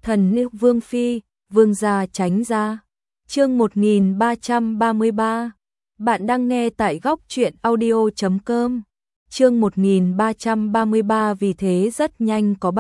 Thần nữ Vương Phi, Vương gia tránh ra. Chương 1333. Bạn đang nghe tại góc truyện audio.com. Chương 1333 vì thế rất nhanh có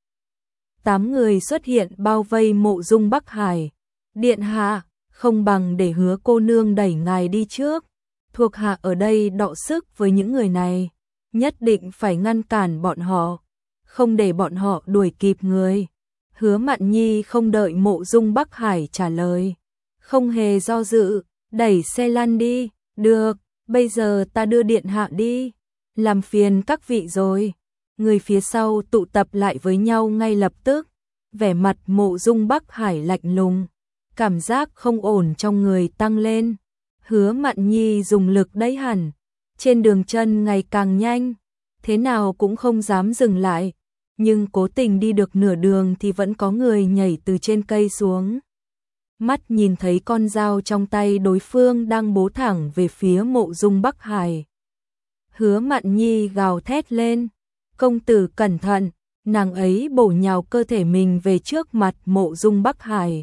7-8 người xuất hiện bao vây Mộ Dung Bắc Hải. Điện hạ, không bằng để Hứa cô nương đẩy ngài đi trước. Thuộc hạ ở đây đọ sức với những người này, nhất định phải ngăn cản bọn họ, không để bọn họ đuổi kịp người. Hứa Mạn Nhi không đợi Mộ Dung Bắc Hải trả lời, không hề do dự, đẩy xe lăn đi. Được, bây giờ ta đưa điện hạ đi, làm phiền các vị rồi. Người phía sau tụ tập lại với nhau ngay lập tức, vẻ mặt Mộ Dung Bắc Hải lạnh lùng, cảm giác không ổn trong người tăng lên. Hứa Mạn Nhi dùng lực đẩy hẳn, trên đường chân ngày càng nhanh, thế nào cũng không dám dừng lại, nhưng cố tình đi được nửa đường thì vẫn có người nhảy từ trên cây xuống. Mắt nhìn thấy con dao trong tay đối phương đang bổ thẳng về phía Mộ Dung Bắc Hải. Hứa Mạn Nhi gào thét lên, công tử cẩn thận, nàng ấy bổ nhào cơ thể mình về trước mặt Mộ Dung Bắc Hải.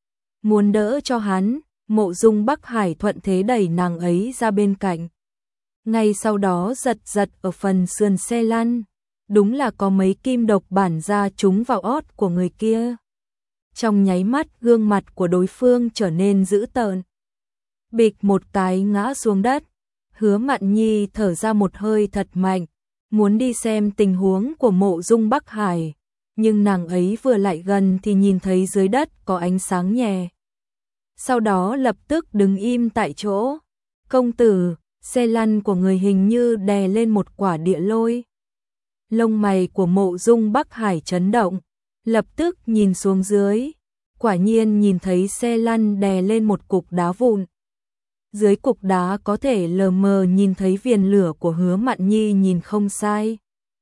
Muốn đỡ cho hắn, Mộ Dung Bắc Hải thuận thế đẩy nàng ấy ra bên cạnh. Ngay sau đó giật giật ở phần sườn xe lăn, đúng là có mấy kim độc bản ra trúng vào ót của người kia. Trong nháy mắt gương mặt của đối phương trở nên dữ tợn. Bịch một cái ngã xuống đất. Hứa Mạn Nhi thở ra một hơi thật mạnh, muốn đi xem tình huống của Mộ Dung Bắc Hải, nhưng nàng ấy vừa lại gần thì nhìn thấy dưới đất có ánh sáng nhẹ. Sau đó lập tức đứng im tại chỗ. Công tử, xe lăn của người hình như đè lên một quả địa lôi. Lông mày của Mộ Dung Bắc Hải chấn động, lập tức nhìn xuống dưới, quả nhiên nhìn thấy xe lăn đè lên một cục đá vụn. Dưới cục đá có thể lờ mờ nhìn thấy viền lửa của Hứa Mạn Nhi nhìn không sai.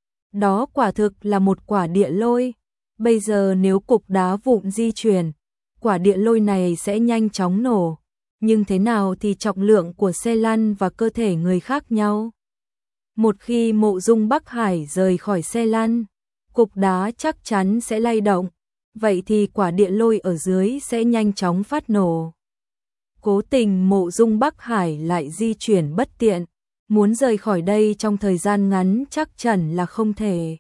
Đó quả thực là một quả địa lôi. Bây giờ nếu cục đá vụn di chuyển, quả địa lôi này sẽ nhanh chóng nổ. Nhưng thế nào thì trọng lượng của xe lăn và cơ thể người khác nhau. Một khi Mộ Dung Bắc Hải rời khỏi xe lăn, cục đá chắc chắn sẽ lay động. Vậy thì quả địa lôi ở dưới sẽ nhanh chóng phát nổ. Cố tình Mộ Dung Bắc Hải lại di chuyển bất tiện, muốn rời khỏi đây trong thời gian ngắn chắc chắn là không thể.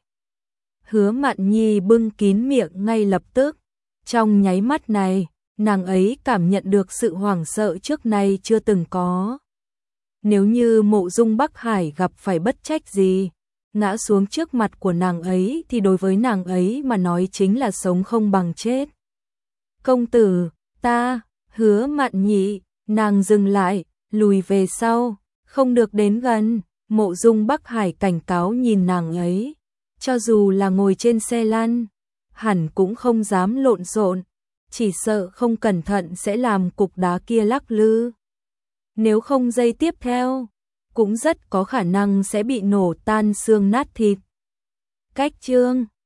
Hứa Mạn Nhi bưng kín miệng ngay lập tức. Trong nháy mắt này, nàng ấy cảm nhận được sự hoảng sợ trước nay chưa từng có. Nếu như Mộ Dung Bắc Hải gặp phải bất trách gì, ngã xuống trước mặt của nàng ấy thì đối với nàng ấy mà nói chính là sống không bằng chết. Công tử, ta, Hứa Mạn Nhi, nàng dừng lại, lùi về sau, không được đến gần. Mộ Dung Bắc Hải cảnh cáo nhìn nàng ấy, cho dù là ngồi trên xe lăn, hẳn cũng không dám lộn xộn, chỉ sợ không cẩn thận sẽ làm cục đá kia lắc lư. Nếu không giây tiếp theo, cũng rất có khả năng sẽ bị nổ tan xương nát thịt. Cách chương